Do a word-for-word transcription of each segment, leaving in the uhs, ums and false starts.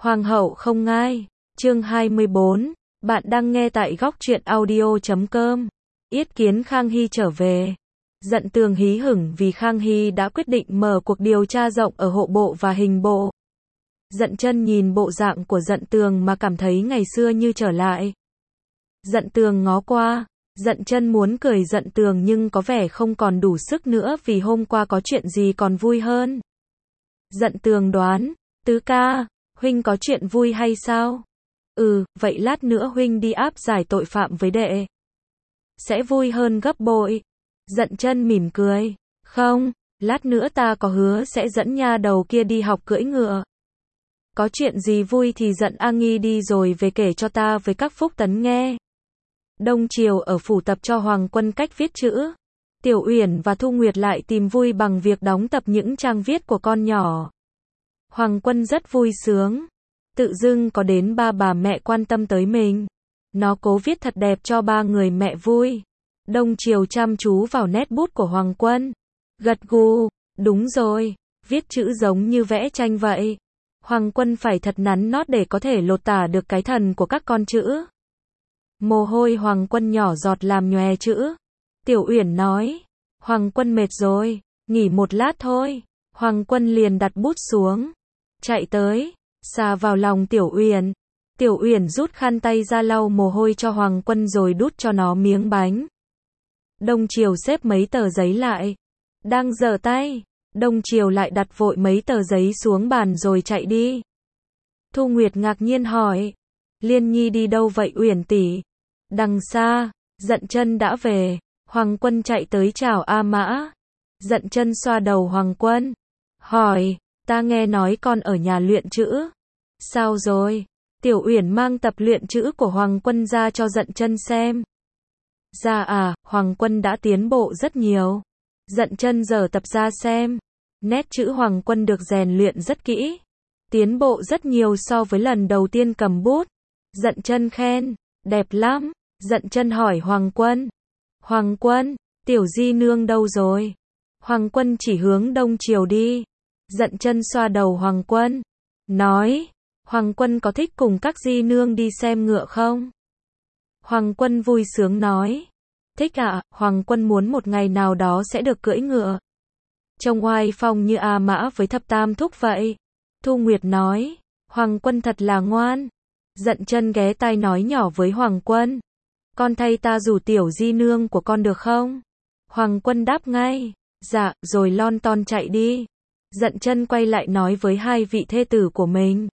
Hoàng hậu không ngai. Chương hai mươi bốn. Bạn đang nghe tại góc truyện audio chấm com. Yết kiến Khang Hy trở về. Dận Tường hí hửng vì Khang Hy đã quyết định mở cuộc điều tra rộng ở hộ bộ và hình bộ. Dận Chân nhìn bộ dạng của Dận Tường mà cảm thấy ngày xưa như trở lại. Dận Tường ngó qua, Dận Chân muốn cười Dận Tường nhưng có vẻ không còn đủ sức nữa vì hôm qua có chuyện gì còn vui hơn. Dận Tường đoán, tứ ca, huynh có chuyện vui hay sao? Ừ, vậy lát nữa huynh đi áp giải tội phạm với đệ. Sẽ vui hơn gấp bội. Dận Chân mỉm cười, không, lát nữa ta có hứa sẽ dẫn nha đầu kia đi học cưỡi ngựa. Có chuyện gì vui thì dẫn A Nghi đi rồi về kể cho ta với các phúc tấn nghe. Đông triều ở phủ tập cho Hoàng Quân cách viết chữ. Tiểu Uyển và Thu Nguyệt lại tìm vui bằng việc đóng tập những trang viết của con nhỏ. Hoàng Quân rất vui sướng. Tự dưng có đến ba bà mẹ quan tâm tới mình. Nó cố viết thật đẹp cho ba người mẹ vui. Đông triều chăm chú vào nét bút của Hoàng Quân. Gật gù, đúng rồi, viết chữ giống như vẽ tranh vậy. Hoàng Quân phải thật nắn nót để có thể lột tả được cái thần của các con chữ. Mồ hôi Hoàng Quân nhỏ giọt làm nhòe chữ. Tiểu Uyển nói, Hoàng Quân mệt rồi, nghỉ một lát thôi. Hoàng Quân liền đặt bút xuống, chạy tới, xà vào lòng Tiểu Uyển. Tiểu Uyển rút khăn tay ra lau mồ hôi cho Hoàng Quân rồi đút cho nó miếng bánh. Đông triều xếp mấy tờ giấy lại. Đang giở tay, Đông triều lại đặt vội mấy tờ giấy xuống bàn rồi chạy đi. Thu Nguyệt ngạc nhiên hỏi, Liên Nhi đi đâu vậy Uyển tỷ? Đằng xa, Dận Chân đã về. Hoàng Quân chạy tới chào A Mã. Dận Chân xoa đầu Hoàng Quân, hỏi, ta nghe nói con ở nhà luyện chữ. Sao rồi? Tiểu Uyển mang tập luyện chữ của Hoàng Quân ra cho Dận Chân xem. Dạ à, Hoàng Quân đã tiến bộ rất nhiều. Dận Chân giở tập ra xem. Nét chữ Hoàng Quân được rèn luyện rất kỹ. Tiến bộ rất nhiều so với lần đầu tiên cầm bút. Dận Chân khen, đẹp lắm. Dận Chân hỏi Hoàng Quân. Hoàng Quân, Tiểu Di Nương đâu rồi? Hoàng Quân chỉ hướng Đông triều đi. Dận Chân xoa đầu Hoàng Quân, nói, Hoàng Quân có thích cùng các Di Nương đi xem ngựa không? Hoàng Quân vui sướng nói, thích ạ, à, Hoàng Quân muốn một ngày nào đó sẽ được cưỡi ngựa. Trông oai phong như A Mã với thập tam thúc vậy. Thu Nguyệt nói, Hoàng Quân thật là ngoan. Dận Chân ghé tai nói nhỏ với Hoàng Quân, con thay ta rủ Tiểu Di Nương của con được không? Hoàng Quân đáp ngay, dạ, rồi lon ton chạy đi. Dận Chân quay lại nói với hai vị thê tử của mình,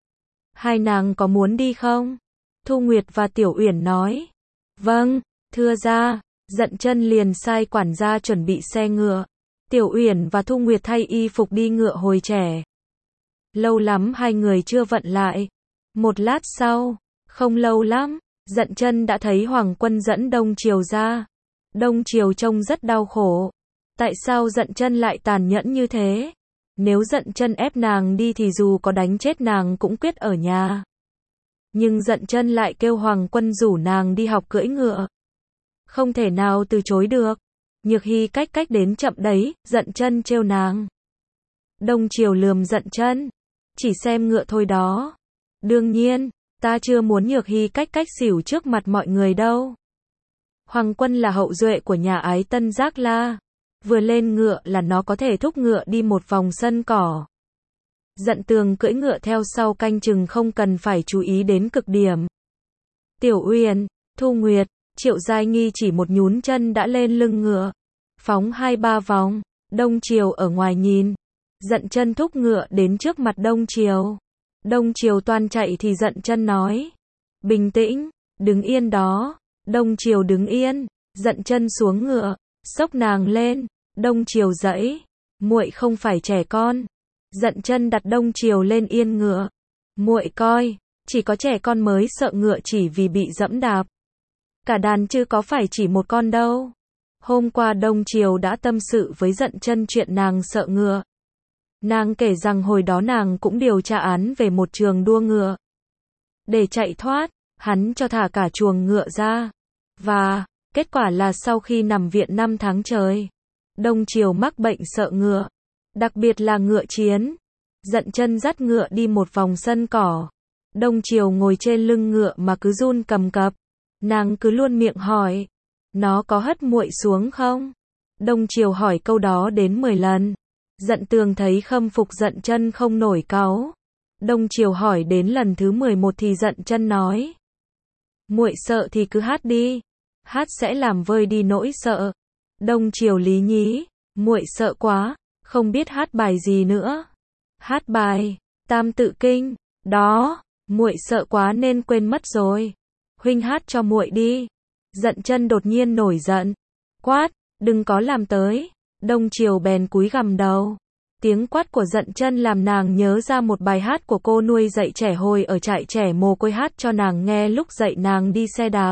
hai nàng có muốn đi không? Thu Nguyệt và Tiểu Uyển nói, vâng, thưa gia. Dận Chân liền sai quản gia chuẩn bị xe ngựa. Tiểu Uyển và Thu Nguyệt thay y phục đi ngựa hồi trẻ. Lâu lắm hai người chưa vận lại. Một lát sau, không lâu lắm, Dận Chân đã thấy Hoàng Quân dẫn Đông triều ra. Đông triều trông rất đau khổ. Tại sao Dận Chân lại tàn nhẫn như thế? Nếu Dận Chân ép nàng đi thì dù có đánh chết nàng cũng quyết ở nhà. Nhưng Dận Chân lại kêu Hoàng Quân rủ nàng đi học cưỡi ngựa. Không thể nào từ chối được. Nhược Hy cách cách đến chậm đấy, Dận Chân trêu nàng. Đông triều lườm Dận Chân, chỉ xem ngựa thôi đó. Đương nhiên, ta chưa muốn Nhược Hy cách cách xỉu trước mặt mọi người đâu. Hoàng Quân là hậu duệ của nhà Ái Tân Giác La. Vừa lên ngựa là nó có thể thúc ngựa đi một vòng sân cỏ. Dận Tường cưỡi ngựa theo sau canh chừng không cần phải chú ý đến cực điểm. Tiểu Uyển, Thu Nguyệt, Triệu Giai Nghi chỉ một nhún chân đã lên lưng ngựa. Phóng hai ba vòng. Đông triều ở ngoài nhìn. Dận Chân thúc ngựa đến trước mặt Đông triều. Đông triều toan chạy thì Dận Chân nói, bình tĩnh, đứng yên đó. Đông triều đứng yên. Dận Chân xuống ngựa, xốc nàng lên. Đông triều dãy, muội không phải trẻ con. Dận Chân đặt Đông triều lên yên ngựa. Muội coi, chỉ có trẻ con mới sợ ngựa chỉ vì bị dẫm đạp. Cả đàn chứ có phải chỉ một con đâu. Hôm qua Đông triều đã tâm sự với Dận Chân chuyện nàng sợ ngựa. Nàng kể rằng hồi đó nàng cũng điều tra án về một trường đua ngựa. Để chạy thoát, hắn cho thả cả chuồng ngựa ra. Và, kết quả là sau khi nằm viện năm tháng trời, Đông triều mắc bệnh sợ ngựa. Đặc biệt là ngựa chiến. Dận chân dắt ngựa đi một vòng sân cỏ. Đông Triều ngồi trên lưng ngựa mà cứ run cầm cập. Nàng cứ luôn miệng hỏi. Nó có hất muội xuống không? Đông Triều hỏi câu đó đến mười lần. Dận Tường thấy khâm phục Dận chân không nổi cáu. Đông Triều hỏi đến lần thứ mười một thì Dận chân nói. Muội sợ thì cứ hát đi. Hát sẽ làm vơi đi nỗi sợ. Đông Triều lý nhí. Muội sợ quá. Không biết hát bài gì nữa. Hát bài Tam Tự Kinh. Đó. Muội sợ quá nên quên mất rồi. Huynh hát cho muội đi. Dận chân đột nhiên nổi giận. Quát. Đừng có làm tới. Đông Triều bèn cúi gằm đầu. Tiếng quát của Dận chân làm nàng nhớ ra một bài hát của cô nuôi dạy trẻ hồi ở trại trẻ mồ côi hát cho nàng nghe lúc dạy nàng đi xe đạp.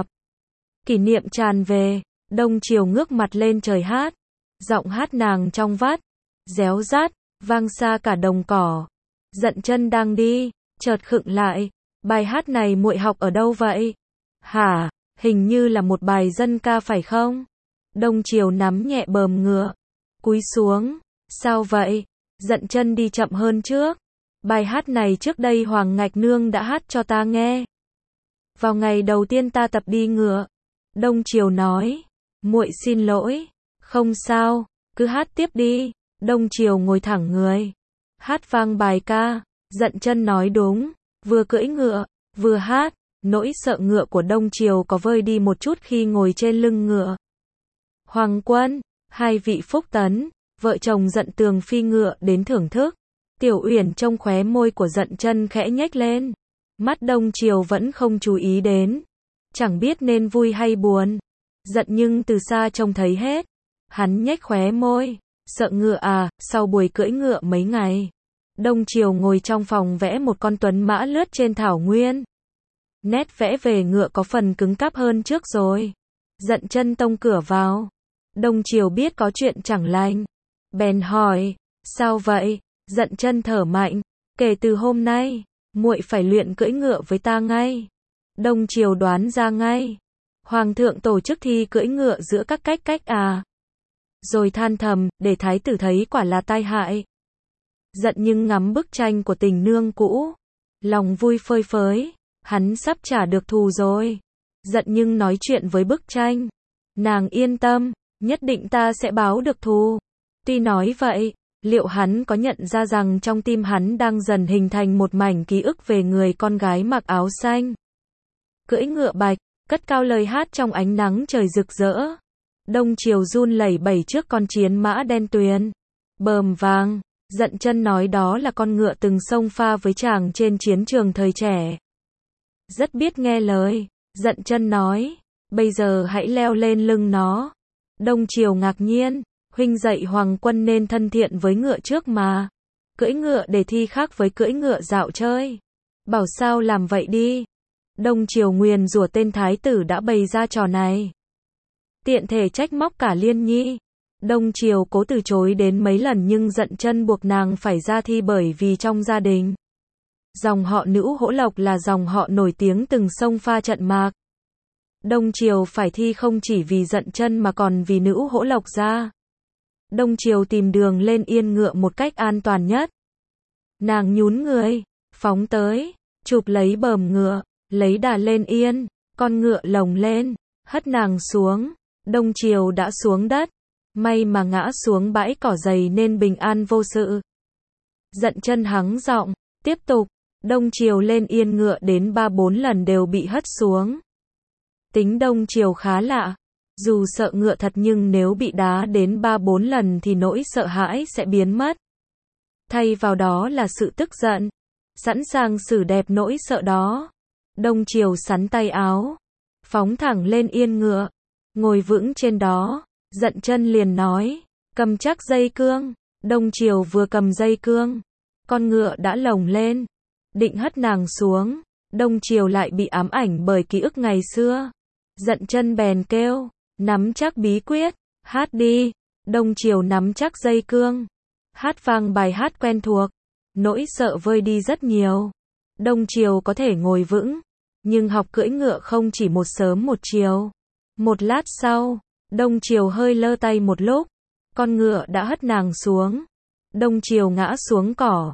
Kỷ niệm tràn về. Đông Triều ngước mặt lên trời hát. Giọng hát nàng trong vắt, réo rát, vang xa cả đồng cỏ. Dận chân đang đi, chợt khựng lại. Bài hát này muội học ở đâu vậy? Hả, hình như là một bài dân ca phải không? Đông Triều nắm nhẹ bờm ngựa, cúi xuống. Sao vậy? Dận chân đi chậm hơn trước. Bài hát này trước đây Hoàng Ngạch Nương đã hát cho ta nghe. Vào ngày đầu tiên ta tập đi ngựa. Đông Triều nói. Muội xin lỗi. Không sao, cứ hát tiếp đi. Đông Triều ngồi thẳng người. Hát vang bài ca. Dận chân nói đúng. Vừa cưỡi ngựa, vừa hát. Nỗi sợ ngựa của Đông Triều có vơi đi một chút khi ngồi trên lưng ngựa. Hoàng Quân, hai vị Phúc Tấn, vợ chồng Dận Tường phi ngựa đến thưởng thức. Tiểu Uyển trông khóe môi của Dận chân khẽ nhếch lên. Mắt Đông Triều vẫn không chú ý đến. Chẳng biết nên vui hay buồn. Giận nhưng từ xa trông thấy hết. Hắn nhếch khóe môi. Sợ ngựa à, sau buổi cưỡi ngựa mấy ngày. Đông Triều ngồi trong phòng vẽ một con tuấn mã lướt trên thảo nguyên. Nét vẽ về ngựa có phần cứng cáp hơn trước rồi. Dận chân tông cửa vào. Đông Triều biết có chuyện chẳng lành. Bèn hỏi, sao vậy? Dận chân thở mạnh. Kể từ hôm nay, muội phải luyện cưỡi ngựa với ta ngay. Đông Triều đoán ra ngay. Hoàng thượng tổ chức thi cưỡi ngựa giữa các cách cách à? Rồi than thầm, để thái tử thấy quả là tai hại. Dận nhưng ngắm bức tranh của tình nương cũ. Lòng vui phơi phới. Hắn sắp trả được thù rồi. Dận nhưng nói chuyện với bức tranh. Nàng yên tâm, nhất định ta sẽ báo được thù. Tuy nói vậy, liệu hắn có nhận ra rằng trong tim hắn đang dần hình thành một mảnh ký ức về người con gái mặc áo xanh. Cưỡi ngựa bạch, cất cao lời hát trong ánh nắng trời rực rỡ. Đông Triều run lẩy bẩy trước con chiến mã đen tuyền. Bờm vàng, Dận chân nói đó là con ngựa từng xông pha với chàng trên chiến trường thời trẻ. Rất biết nghe lời. Dận chân nói, bây giờ hãy leo lên lưng nó. Đông Triều ngạc nhiên, huynh dạy Hoàng Quân nên thân thiện với ngựa trước mà. Cưỡi ngựa để thi khác với cưỡi ngựa dạo chơi. Bảo sao làm vậy đi. Đông Triều nguyền rủa tên thái tử đã bày ra trò này. Tiện thể trách móc cả Liên Nhi. Đông Triều cố từ chối đến mấy lần nhưng Dận chân buộc nàng phải ra thi bởi vì trong gia đình. Dòng họ Nữ Hỗ Lộc là dòng họ nổi tiếng từng xông pha trận mạc. Đông Triều phải thi không chỉ vì Dận chân mà còn vì Nữ Hỗ Lộc gia. Đông Triều tìm đường lên yên ngựa một cách an toàn nhất. Nàng nhún người, phóng tới, chụp lấy bờm ngựa, lấy đà lên yên, con ngựa lồng lên, hất nàng xuống. Đông Triều đã xuống đất, may mà ngã xuống bãi cỏ dày nên bình an vô sự. Dận chân hắng giọng, tiếp tục. Đông Triều lên yên ngựa đến ba bốn lần đều bị hất xuống. Tính Đông Triều khá lạ. Dù sợ ngựa thật nhưng nếu bị đá đến ba bốn lần thì nỗi sợ hãi sẽ biến mất. Thay vào đó là sự tức giận. Sẵn sàng xử đẹp nỗi sợ đó. Đông Triều sắn tay áo. Phóng thẳng lên yên ngựa. Ngồi vững trên đó. Dận chân liền nói. Cầm chắc dây cương. Đông Triều vừa cầm dây cương. Con ngựa đã lồng lên. Định hất nàng xuống. Đông Triều lại bị ám ảnh bởi ký ức ngày xưa. Dận chân bèn kêu. Nắm chắc bí quyết. Hát đi. Đông Triều nắm chắc dây cương. Hát vang bài hát quen thuộc. Nỗi sợ vơi đi rất nhiều. Đông Triều có thể ngồi vững. Nhưng học cưỡi ngựa không chỉ một sớm một chiều. Một lát sau, Đông Triều hơi lơ tay một lúc. Con ngựa đã hất nàng xuống. Đông Triều ngã xuống cỏ.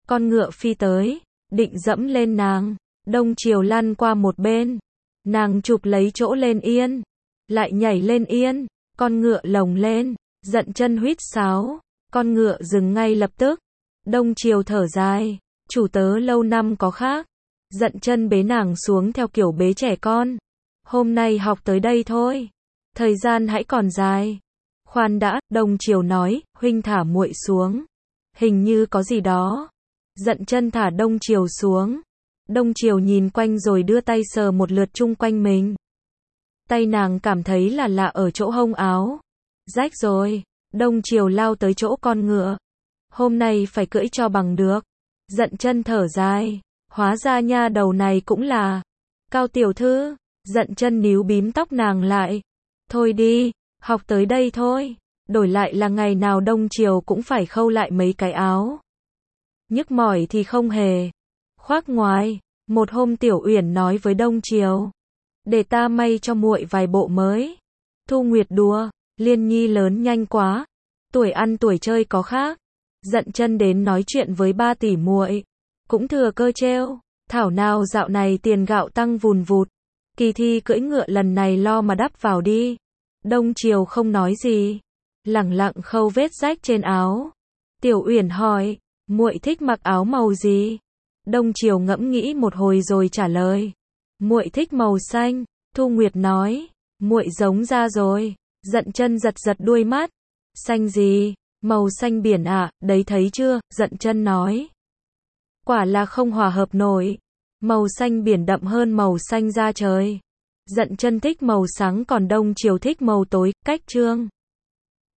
Con ngựa phi tới, định dẫm lên nàng. Đông Triều lăn qua một bên. Nàng chụp lấy chỗ lên yên. Lại nhảy lên yên. Con ngựa lồng lên. Dận chân huýt sáo. Con ngựa dừng ngay lập tức. Đông Triều thở dài. Chủ tớ lâu năm có khác. Dận chân bế nàng xuống theo kiểu bế trẻ con. Hôm nay học tới đây thôi. Thời gian hãy còn dài. Khoan đã, Đông Triều nói, huynh thả muội xuống. Hình như có gì đó. Dận chân thả Đông Triều xuống. Đông Triều nhìn quanh rồi đưa tay sờ một lượt chung quanh mình. Tay nàng cảm thấy là lạ ở chỗ hông áo. Rách rồi. Đông Triều lao tới chỗ con ngựa. Hôm nay phải cưỡi cho bằng được. Dận chân thở dài. Hóa ra nha đầu này cũng là Cao tiểu thư. Dận chân níu bím tóc nàng lại. Thôi đi, học tới đây thôi. Đổi lại là ngày nào Đông Triều cũng phải khâu lại mấy cái áo. Nhức mỏi thì không hề. Khoác ngoài. Một hôm Tiểu Uyển nói với Đông Triều. Để ta may cho muội vài bộ mới. Thu Nguyệt đùa. Liên Nhi lớn nhanh quá. Tuổi ăn tuổi chơi có khác. Dận chân đến nói chuyện với ba tỷ muội. Cũng thừa cơ trêu. Thảo nào dạo này tiền gạo tăng vùn vụt. Kỳ thi cưỡi ngựa lần này lo mà đắp vào đi. Đông Triều không nói gì. Lẳng lặng khâu vết rách trên áo. Tiểu Uyển hỏi. Muội thích mặc áo màu gì? Đông Triều ngẫm nghĩ một hồi rồi trả lời. Muội thích màu xanh. Thu Nguyệt nói. Muội giống ra rồi. Dận chân giật giật đuôi mắt. Xanh gì? Màu xanh biển à? Đấy thấy chưa? Dận chân nói. Quả là không hòa hợp nổi. Màu xanh biển đậm hơn màu xanh da trời. Dận chân thích màu sáng còn Đông Triều thích màu tối. Cách chương